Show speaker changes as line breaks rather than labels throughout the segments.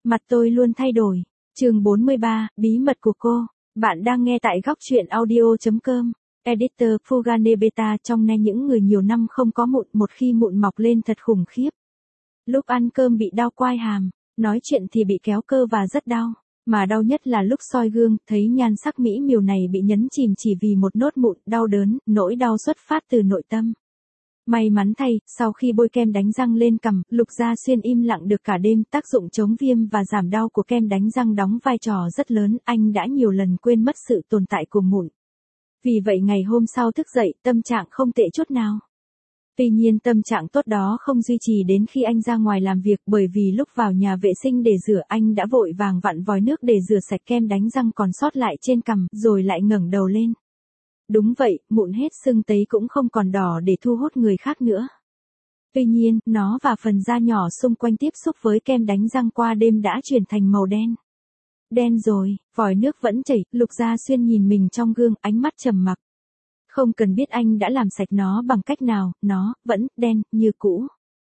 Mặt tôi luôn thay đổi. Chương 43, bí mật của cô. Bạn đang nghe tại góc truyện audio.com. Editor Fugane Beta trong này những người nhiều năm không có mụn, một khi mụn mọc lên thật khủng khiếp. Lúc ăn cơm bị đau quai hàm, nói chuyện thì bị kéo cơ và rất đau. Mà đau nhất là lúc soi gương, thấy nhan sắc mỹ miều này bị nhấn chìm chỉ vì một nốt mụn, đau đớn, nỗi đau xuất phát từ nội tâm. May mắn thay, sau khi bôi kem đánh răng lên cằm, Lục Gia Xuyên im lặng được cả đêm, tác dụng chống viêm và giảm đau của kem đánh răng đóng vai trò rất lớn, anh đã nhiều lần quên mất sự tồn tại của mụn. Vì vậy ngày hôm sau thức dậy, tâm trạng không tệ chút nào. Tuy nhiên tâm trạng tốt đó không duy trì đến khi anh ra ngoài làm việc, bởi vì lúc vào nhà vệ sinh để rửa anh đã vội vàng vặn vòi nước để rửa sạch kem đánh răng còn sót lại trên cằm, rồi lại ngẩng đầu lên. Đúng vậy, mụn hết sưng tấy cũng không còn đỏ để thu hút người khác nữa. Tuy nhiên, nó và phần da nhỏ xung quanh tiếp xúc với kem đánh răng qua đêm đã chuyển thành màu đen. Đen rồi, vòi nước vẫn chảy, Lục Gia Xuyên nhìn mình trong gương, ánh mắt trầm mặc. Không cần biết anh đã làm sạch nó bằng cách nào, nó vẫn đen như cũ.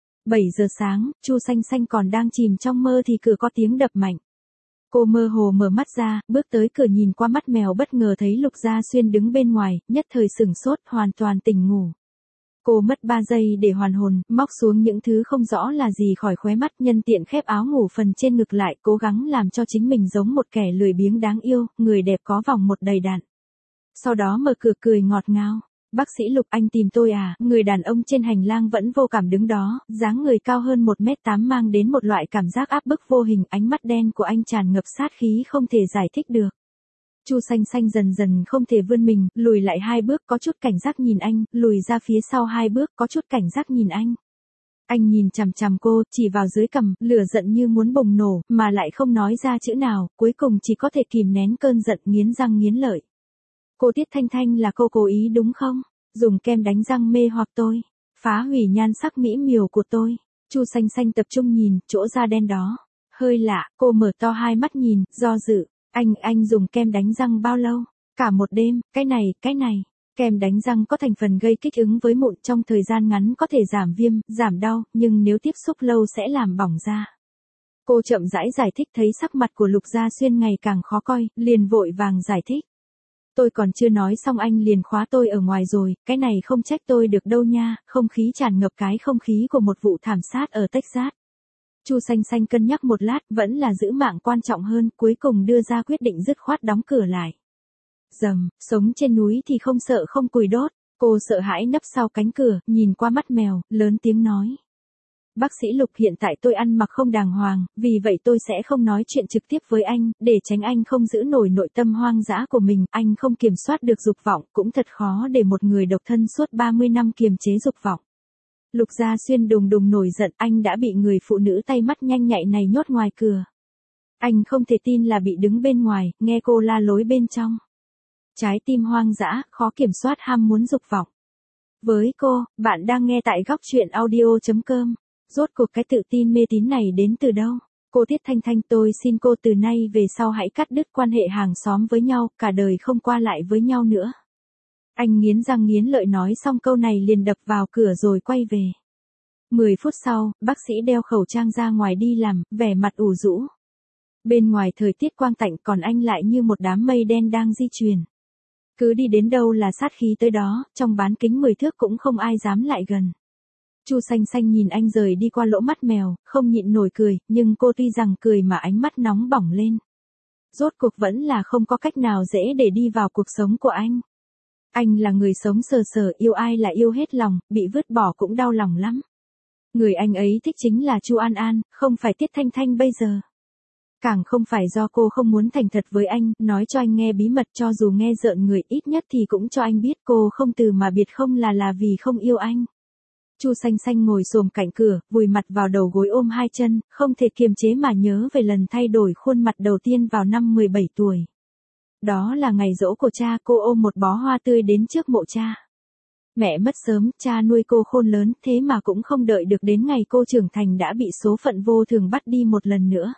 7 giờ sáng, Chu Xanh Xanh còn đang chìm trong mơ thì cửa có tiếng đập mạnh. Cô mơ hồ mở mắt ra, bước tới cửa nhìn qua mắt mèo bất ngờ thấy Lục Gia Xuyên đứng bên ngoài, nhất thời sửng sốt, hoàn toàn tỉnh ngủ. Cô mất 3 giây để hoàn hồn, móc xuống những thứ không rõ là gì khỏi khóe mắt, nhân tiện khép áo ngủ phần trên ngực lại, cố gắng làm cho chính mình giống một kẻ lười biếng đáng yêu, người đẹp có vòng một đầy đặn. Sau đó mở cửa cười ngọt ngào. Bác sĩ Lục, anh tìm tôi à? Người đàn ông trên hành lang vẫn vô cảm đứng đó, dáng người cao hơn 1m8 mang đến một loại cảm giác áp bức vô hình, ánh mắt đen của anh tràn ngập sát khí không thể giải thích được. Chu Xanh Xanh dần dần không thể vươn mình, lùi lại 2 bước có chút cảnh giác nhìn anh, lùi ra phía sau 2 bước có chút cảnh giác nhìn anh. Anh nhìn chằm chằm cô, chỉ vào dưới cằm, lửa giận như muốn bùng nổ, mà lại không nói ra chữ nào, cuối cùng chỉ có thể kìm nén cơn giận, nghiến răng nghiến lợi. Cô Tiết Thanh Thanh là cô cố ý đúng không? Dùng kem đánh răng mê hoặc tôi, phá hủy nhan sắc mỹ miều của tôi. Chu Xanh Xanh tập trung nhìn, chỗ da đen đó. Hơi lạ, cô mở to 2 mắt nhìn, do dự. Anh dùng kem đánh răng bao lâu? Cả một đêm, cái này. Kem đánh răng có thành phần gây kích ứng với mụn, trong thời gian ngắn có thể giảm viêm, giảm đau, nhưng nếu tiếp xúc lâu sẽ làm bỏng da. Cô chậm rãi giải thích, thấy sắc mặt của Lục Gia Xuyên ngày càng khó coi, liền vội vàng giải thích. Tôi còn chưa nói xong anh liền khóa tôi ở ngoài rồi, cái này không trách tôi được đâu nha, không khí tràn ngập cái không khí của một vụ thảm sát ở Texas. Chu Xanh Xanh cân nhắc một lát, vẫn là giữ mạng quan trọng hơn, cuối cùng đưa ra quyết định dứt khoát đóng cửa lại. Dầm, sống trên núi thì không sợ không củi đốt, cô sợ hãi nấp sau cánh cửa, nhìn qua mắt mèo, lớn tiếng nói. Bác sĩ Lục, hiện tại tôi ăn mặc không đàng hoàng, vì vậy tôi sẽ không nói chuyện trực tiếp với anh, để tránh anh không giữ nổi nội tâm hoang dã của mình, anh không kiểm soát được dục vọng, cũng thật khó để một người độc thân suốt 30 năm kiềm chế dục vọng. Lục Gia Xuyên đùng đùng nổi giận, anh đã bị người phụ nữ tay mắt nhanh nhạy này nhốt ngoài cửa. Anh không thể tin là bị đứng bên ngoài, nghe cô la lối bên trong. Trái tim hoang dã, khó kiểm soát ham muốn dục vọng. Với cô, bạn đang nghe tại góc truyện audio.com. Rốt cuộc cái tự tin mê tín này đến từ đâu? Cô Tiết Thanh Thanh, tôi xin cô từ nay về sau hãy cắt đứt quan hệ hàng xóm với nhau, cả đời không qua lại với nhau nữa. Anh nghiến răng nghiến lợi nói xong câu này liền đập vào cửa rồi quay về. 10 phút sau, bác sĩ đeo khẩu trang ra ngoài đi làm, vẻ mặt ủ rũ. Bên ngoài thời tiết quang tạnh, còn anh lại như một đám mây đen đang di chuyển. Cứ đi đến đâu là sát khí tới đó, trong bán kính 10 thước cũng không ai dám lại gần. Chu Xanh Xanh nhìn anh rời đi qua lỗ mắt mèo, không nhịn nổi cười, nhưng cô tuy rằng cười mà ánh mắt nóng bỏng lên. Rốt cuộc vẫn là không có cách nào dễ để đi vào cuộc sống của anh. Anh là người sống sờ sờ, yêu ai là yêu hết lòng, bị vứt bỏ cũng đau lòng lắm. Người anh ấy thích chính là Chu An An, không phải Tiết Thanh Thanh bây giờ. Càng không phải do cô không muốn thành thật với anh, nói cho anh nghe bí mật, cho dù nghe rợn người, ít nhất thì cũng cho anh biết cô không từ mà biệt, không là vì không yêu anh. Chu Xanh Xanh ngồi xổm cạnh cửa, vùi mặt vào đầu gối ôm 2 chân, không thể kiềm chế mà nhớ về lần thay đổi khuôn mặt đầu tiên vào năm 17 tuổi. Đó là ngày giỗ của cha, cô ôm một bó hoa tươi đến trước mộ cha. Mẹ mất sớm, cha nuôi cô khôn lớn, thế mà cũng không đợi được đến ngày cô trưởng thành đã bị số phận vô thường bắt đi một lần nữa.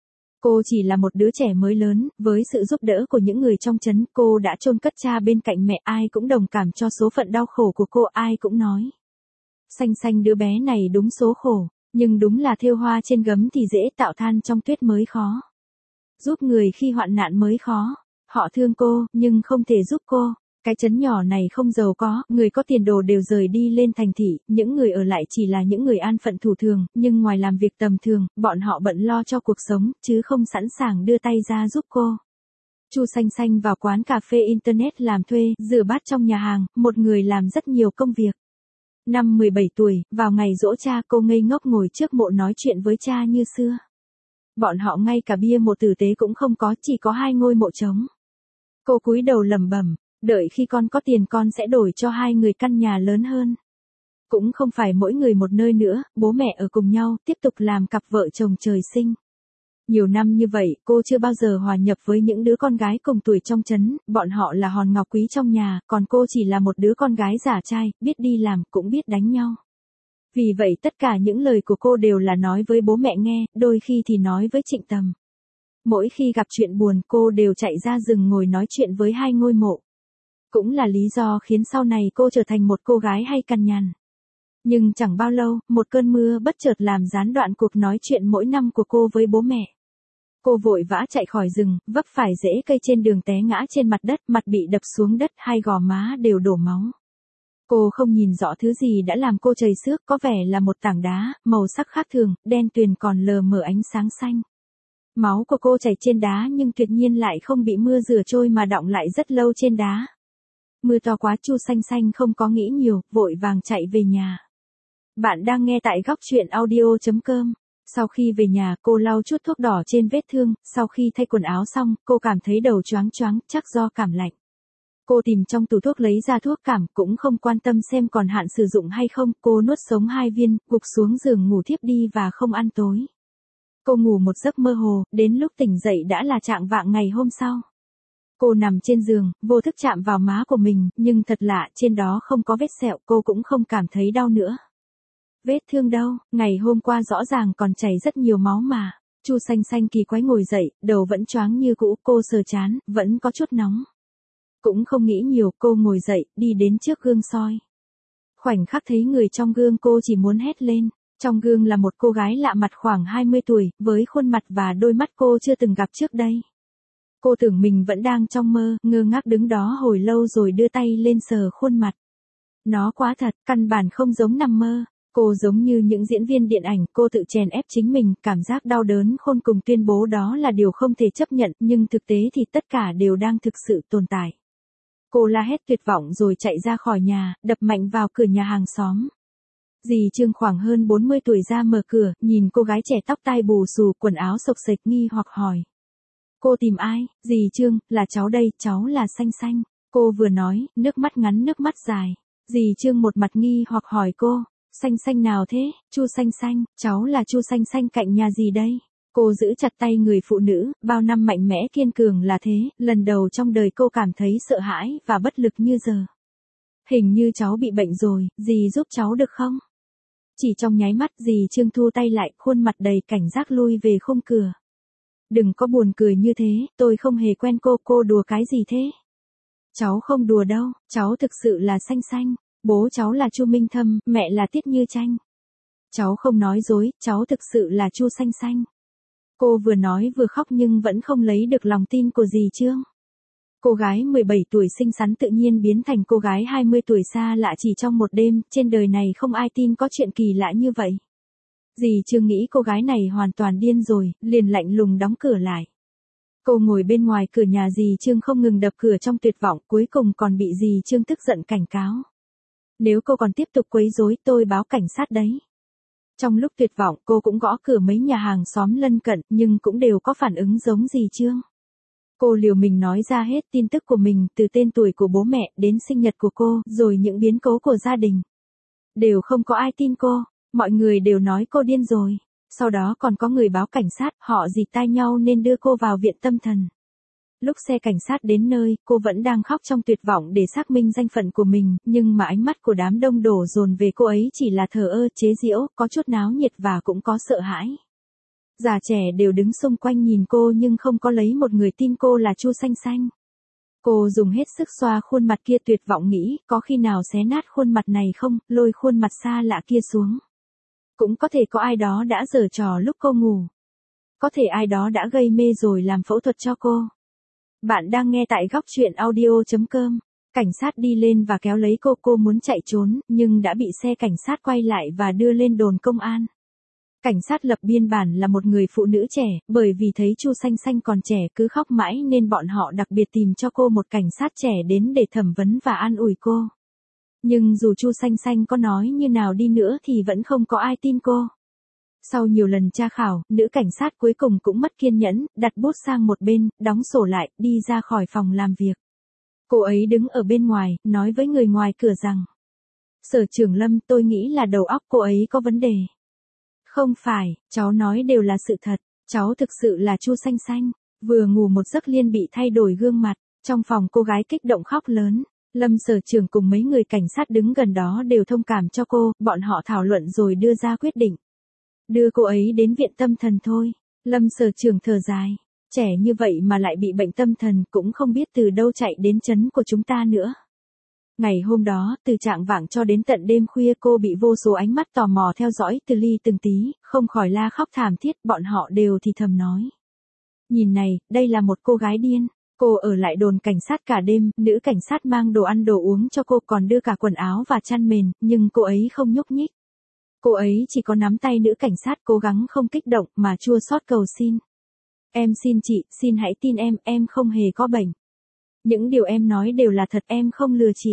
Cô chỉ là một đứa trẻ mới lớn, với sự giúp đỡ của những người trong trấn, cô đã chôn cất cha bên cạnh mẹ, ai cũng đồng cảm cho số phận đau khổ của cô, ai cũng nói. Xanh Xanh đứa bé này đúng số khổ. Nhưng đúng là thêu hoa trên gấm thì dễ, tạo than trong tuyết mới khó. Giúp người khi hoạn nạn mới khó. Họ thương cô, nhưng không thể giúp cô. Cái trấn nhỏ này không giàu có, người có tiền đồ đều rời đi lên thành thị, những người ở lại chỉ là những người an phận thủ thường, nhưng ngoài làm việc tầm thường, bọn họ bận lo cho cuộc sống, chứ không sẵn sàng đưa tay ra giúp cô. Chu Xanh Xanh vào quán cà phê Internet làm thuê, rửa bát trong nhà hàng, một người làm rất nhiều công việc. Năm 17 tuổi, vào ngày giỗ cha cô ngây ngốc ngồi trước mộ nói chuyện với cha như xưa. Bọn họ ngay cả bia mộ tử tế cũng không có, chỉ có 2 ngôi mộ trống. Cô cúi đầu lẩm bẩm, đợi khi con có tiền con sẽ đổi cho 2 người căn nhà lớn hơn. Cũng không phải mỗi người một nơi nữa, bố mẹ ở cùng nhau, tiếp tục làm cặp vợ chồng trời sinh. Nhiều năm như vậy, cô chưa bao giờ hòa nhập với những đứa con gái cùng tuổi trong trấn, bọn họ là hòn ngọc quý trong nhà, còn cô chỉ là một đứa con gái giả trai, biết đi làm, cũng biết đánh nhau. Vì vậy tất cả những lời của cô đều là nói với bố mẹ nghe, đôi khi thì nói với Trịnh Tầm. Mỗi khi gặp chuyện buồn cô đều chạy ra rừng ngồi nói chuyện với 2 ngôi mộ. Cũng là lý do khiến sau này cô trở thành một cô gái hay cằn nhằn. Nhưng chẳng bao lâu, một cơn mưa bất chợt làm gián đoạn cuộc nói chuyện mỗi năm của cô với bố mẹ. Cô vội vã chạy khỏi rừng, vấp phải rễ cây trên đường té ngã trên mặt đất, mặt bị đập xuống đất, 2 gò má đều đổ máu. Cô không nhìn rõ thứ gì đã làm cô chảy xước, có vẻ là một tảng đá, màu sắc khác thường, đen tuyền còn lờ mờ ánh sáng xanh. Máu của cô chảy trên đá nhưng tuyệt nhiên lại không bị mưa rửa trôi mà đọng lại rất lâu trên đá. Mưa to quá, Chu Xanh Xanh không có nghĩ nhiều, vội vàng chạy về nhà. Bạn đang nghe tại góc truyện audio.com. Sau khi về nhà, cô lau chút thuốc đỏ trên vết thương, sau khi thay quần áo xong, cô cảm thấy đầu choáng choáng, chắc do cảm lạnh. Cô tìm trong tủ thuốc lấy ra thuốc cảm, cũng không quan tâm xem còn hạn sử dụng hay không, cô nuốt sống 2 viên, gục xuống giường ngủ thiếp đi và không ăn tối. Cô ngủ một giấc mơ hồ, đến lúc tỉnh dậy đã là chạng vạng ngày hôm sau. Cô nằm trên giường, vô thức chạm vào má của mình, nhưng thật lạ, trên đó không có vết sẹo, cô cũng không cảm thấy đau nữa. Vết thương đâu, ngày hôm qua rõ ràng còn chảy rất nhiều máu mà. Chu Xanh Xanh kỳ quái ngồi dậy, đầu vẫn choáng như cũ, cô sờ trán, vẫn có chút nóng. Cũng không nghĩ nhiều, cô ngồi dậy, đi đến trước gương soi. Khoảnh khắc thấy người trong gương cô chỉ muốn hét lên. Trong gương là một cô gái lạ mặt khoảng 20 tuổi, với khuôn mặt và đôi mắt cô chưa từng gặp trước đây. Cô tưởng mình vẫn đang trong mơ, ngơ ngác đứng đó hồi lâu rồi đưa tay lên sờ khuôn mặt. Nó quá thật, căn bản không giống nằm mơ. Cô giống như những diễn viên điện ảnh, cô tự chèn ép chính mình, cảm giác đau đớn khôn cùng tuyên bố đó là điều không thể chấp nhận, nhưng thực tế thì tất cả đều đang thực sự tồn tại. Cô la hét tuyệt vọng rồi chạy ra khỏi nhà, đập mạnh vào cửa nhà hàng xóm. Dì Trương khoảng hơn 40 tuổi ra mở cửa, nhìn cô gái trẻ tóc tai bù xù, quần áo xộc xệch nghi hoặc hỏi. Cô tìm ai? Dì Trương, là cháu đây, cháu là Xanh Xanh. Cô vừa nói, nước mắt ngắn nước mắt dài. Dì Trương một mặt nghi hoặc hỏi cô. Xanh Xanh nào thế? Chu Xanh Xanh, cháu là Chu Xanh Xanh cạnh nhà gì đây? Cô giữ chặt tay người phụ nữ, bao năm mạnh mẽ kiên cường là thế, lần đầu trong đời cô cảm thấy sợ hãi và bất lực như giờ. Hình như cháu bị bệnh rồi, dì giúp cháu được không? Chỉ trong nháy mắt dì Trương thu tay lại, khuôn mặt đầy cảnh giác lui về khung cửa. Đừng có buồn cười như thế, tôi không hề quen cô đùa cái gì thế? Cháu không đùa đâu, cháu thực sự là Xanh Xanh. Bố cháu là Chu Minh Thâm, mẹ là Tiết Như Tranh. Cháu không nói dối, cháu thực sự là Chu Xanh Xanh. Cô vừa nói vừa khóc nhưng vẫn không lấy được lòng tin của dì Trương. Cô gái 17 tuổi xinh xắn tự nhiên biến thành cô gái 20 tuổi xa lạ chỉ trong một đêm, trên đời này không ai tin có chuyện kỳ lạ như vậy. Dì Trương nghĩ cô gái này hoàn toàn điên rồi, liền lạnh lùng đóng cửa lại. Cô ngồi bên ngoài cửa nhà dì Trương không ngừng đập cửa trong tuyệt vọng, cuối cùng còn bị dì Trương tức giận cảnh cáo. Nếu cô còn tiếp tục quấy rối, tôi báo cảnh sát đấy. Trong lúc tuyệt vọng, cô cũng gõ cửa mấy nhà hàng xóm lân cận, nhưng cũng đều có phản ứng giống dì Trương. Cô liều mình nói ra hết tin tức của mình, từ tên tuổi của bố mẹ, đến sinh nhật của cô, rồi những biến cố của gia đình. Đều không có ai tin cô, mọi người đều nói cô điên rồi. Sau đó còn có người báo cảnh sát, họ dịt tai nhau nên đưa cô vào viện tâm thần. Lúc xe cảnh sát đến nơi, cô vẫn đang khóc trong tuyệt vọng để xác minh danh phận của mình, nhưng mà ánh mắt của đám đông đổ dồn về cô ấy chỉ là thờ ơ, chế giễu, có chút náo nhiệt và cũng có sợ hãi. Già trẻ đều đứng xung quanh nhìn cô nhưng không có lấy một người tin cô là Chu Xanh Xanh. Cô dùng hết sức xoa khuôn mặt kia tuyệt vọng nghĩ, có khi nào xé nát khuôn mặt này không, lôi khuôn mặt xa lạ kia xuống. Cũng có thể có ai đó đã giở trò lúc cô ngủ. Có thể ai đó đã gây mê rồi làm phẫu thuật cho cô. Bạn đang nghe tại góc truyện audio.com. Cảnh sát đi lên và kéo lấy cô muốn chạy trốn, nhưng đã bị xe cảnh sát quay lại và đưa lên đồn công an. Cảnh sát lập biên bản là một người phụ nữ trẻ, bởi vì thấy Chu Xanh Xanh còn trẻ cứ khóc mãi nên bọn họ đặc biệt tìm cho cô một cảnh sát trẻ đến để thẩm vấn và an ủi cô. Nhưng dù Chu Xanh Xanh có nói như nào đi nữa thì vẫn không có ai tin cô. Sau nhiều lần tra khảo, nữ cảnh sát cuối cùng cũng mất kiên nhẫn, đặt bút sang một bên, đóng sổ lại, đi ra khỏi phòng làm việc. Cô ấy đứng ở bên ngoài, nói với người ngoài cửa rằng: Sở trưởng Lâm, tôi nghĩ là đầu óc cô ấy có vấn đề. Không phải, cháu nói đều là sự thật, cháu thực sự là Chu Xanh Xanh. Vừa ngủ một giấc liền bị thay đổi gương mặt, trong phòng cô gái kích động khóc lớn. Lâm sở trưởng cùng mấy người cảnh sát đứng gần đó đều thông cảm cho cô, bọn họ thảo luận rồi đưa ra quyết định. Đưa cô ấy đến viện tâm thần thôi. Lâm sở trưởng thở dài. Trẻ như vậy mà lại bị bệnh tâm thần, cũng không biết từ đâu chạy đến trấn của chúng ta nữa. Ngày hôm đó, từ trạng vạng cho đến tận đêm khuya cô bị vô số ánh mắt tò mò theo dõi từ ly từng tí, không khỏi la khóc thảm thiết, bọn họ đều thì thầm nói. Nhìn này, đây là một cô gái điên. Cô ở lại đồn cảnh sát cả đêm, nữ cảnh sát mang đồ ăn đồ uống cho cô, còn đưa cả quần áo và chăn mền, nhưng cô ấy không nhúc nhích. Cô ấy chỉ có nắm tay nữ cảnh sát cố gắng không kích động mà chua xót cầu xin. Em xin chị, xin hãy tin em không hề có bệnh. Những điều em nói đều là thật, em không lừa chị.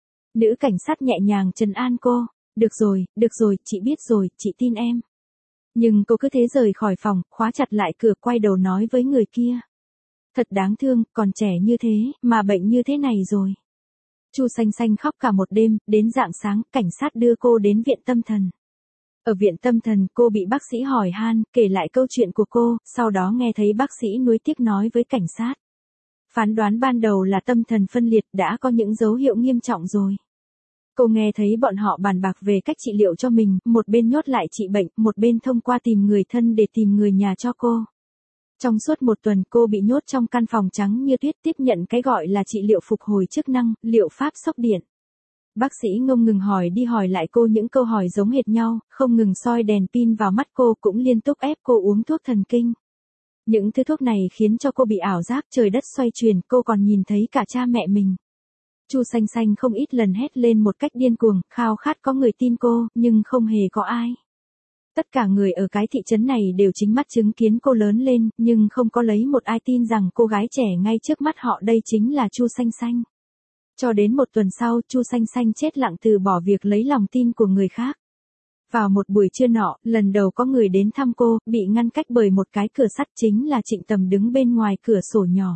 Nữ cảnh sát nhẹ nhàng trấn an cô. Được rồi, chị biết rồi, chị tin em. Nhưng cô cứ thế rời khỏi phòng, khóa chặt lại cửa, quay đầu nói với người kia. Thật đáng thương, còn trẻ như thế, mà bệnh như thế này rồi. Chu Xanh Xanh khóc cả một đêm, đến rạng sáng, cảnh sát đưa cô đến viện tâm thần. Ở viện tâm thần, cô bị bác sĩ hỏi han, kể lại câu chuyện của cô, sau đó nghe thấy bác sĩ nuối tiếc nói với cảnh sát. Phán đoán ban đầu là tâm thần phân liệt, đã có những dấu hiệu nghiêm trọng rồi. Cô nghe thấy bọn họ bàn bạc về cách trị liệu cho mình, một bên nhốt lại trị bệnh, một bên thông qua tìm người thân để tìm người nhà cho cô. Trong suốt một tuần cô bị nhốt trong căn phòng trắng như tuyết, tiếp nhận cái gọi là trị liệu phục hồi chức năng, liệu pháp sốc điện. Bác sĩ ngông ngừng hỏi đi hỏi lại cô những câu hỏi giống hệt nhau, không ngừng soi đèn pin vào mắt cô, cũng liên tục ép cô uống thuốc thần kinh. Những thứ thuốc này khiến cho cô bị ảo giác trời đất xoay chuyển, cô còn nhìn thấy cả cha mẹ mình. Chu Xanh Xanh không ít lần hét lên một cách điên cuồng, khao khát có người tin cô, nhưng không hề có ai. Tất cả người ở cái thị trấn này đều chính mắt chứng kiến cô lớn lên, nhưng không có lấy một ai tin rằng cô gái trẻ ngay trước mắt họ đây chính là Chu Xanh Xanh. Cho đến một tuần sau, Chu Xanh Xanh chết lặng từ bỏ việc lấy lòng tin của người khác. Vào một buổi trưa nọ, lần đầu có người đến thăm cô, bị ngăn cách bởi một cái cửa sắt, chính là Trịnh Tầm đứng bên ngoài cửa sổ nhỏ.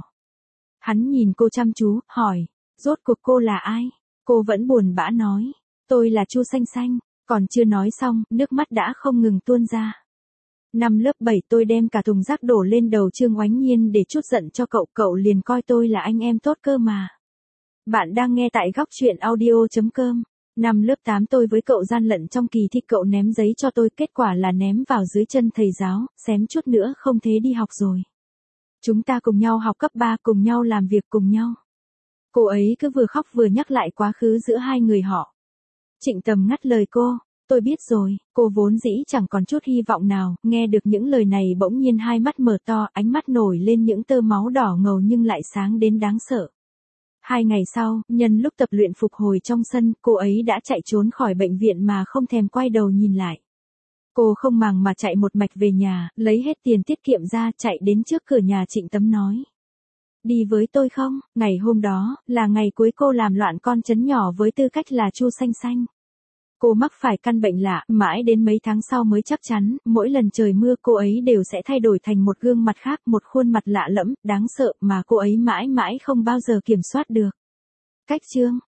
Hắn nhìn cô chăm chú, hỏi, rốt cuộc cô là ai? Cô vẫn buồn bã nói, tôi là Chu Xanh Xanh. Còn chưa nói xong, nước mắt đã không ngừng tuôn ra. Năm lớp 7 tôi đem cả thùng rác đổ lên đầu Trương Oánh Nhiên để trút giận cho cậu liền coi tôi là anh em tốt cơ mà. Bạn đang nghe tại góc truyện audio.com. Năm lớp 8 tôi với cậu gian lận trong kỳ thi, cậu ném giấy cho tôi, kết quả là ném vào dưới chân thầy giáo, xém chút nữa không thế đi học rồi. Chúng ta cùng nhau học cấp 3, cùng nhau làm việc cùng nhau. Cô ấy cứ vừa khóc vừa nhắc lại quá khứ giữa hai người họ. Trịnh Tầm ngắt lời cô, tôi biết rồi. Cô vốn dĩ chẳng còn chút hy vọng nào, nghe được những lời này bỗng nhiên hai mắt mở to, ánh mắt nổi lên những tơ máu đỏ ngầu nhưng lại sáng đến đáng sợ. 2 ngày sau, nhân lúc tập luyện phục hồi trong sân, cô ấy đã chạy trốn khỏi bệnh viện mà không thèm quay đầu nhìn lại. Cô không màng mà chạy một mạch về nhà, lấy hết tiền tiết kiệm ra, chạy đến trước cửa nhà Trịnh Tấm nói. Đi với tôi không? Ngày hôm đó, là ngày cuối cô làm loạn con trấn nhỏ với tư cách là Chu Xanh Xanh. Cô mắc phải căn bệnh lạ, mãi đến mấy tháng sau mới chắc chắn, mỗi lần trời mưa cô ấy đều sẽ thay đổi thành một gương mặt khác, một khuôn mặt lạ lẫm, đáng sợ mà cô ấy mãi mãi không bao giờ kiểm soát được. Cách chương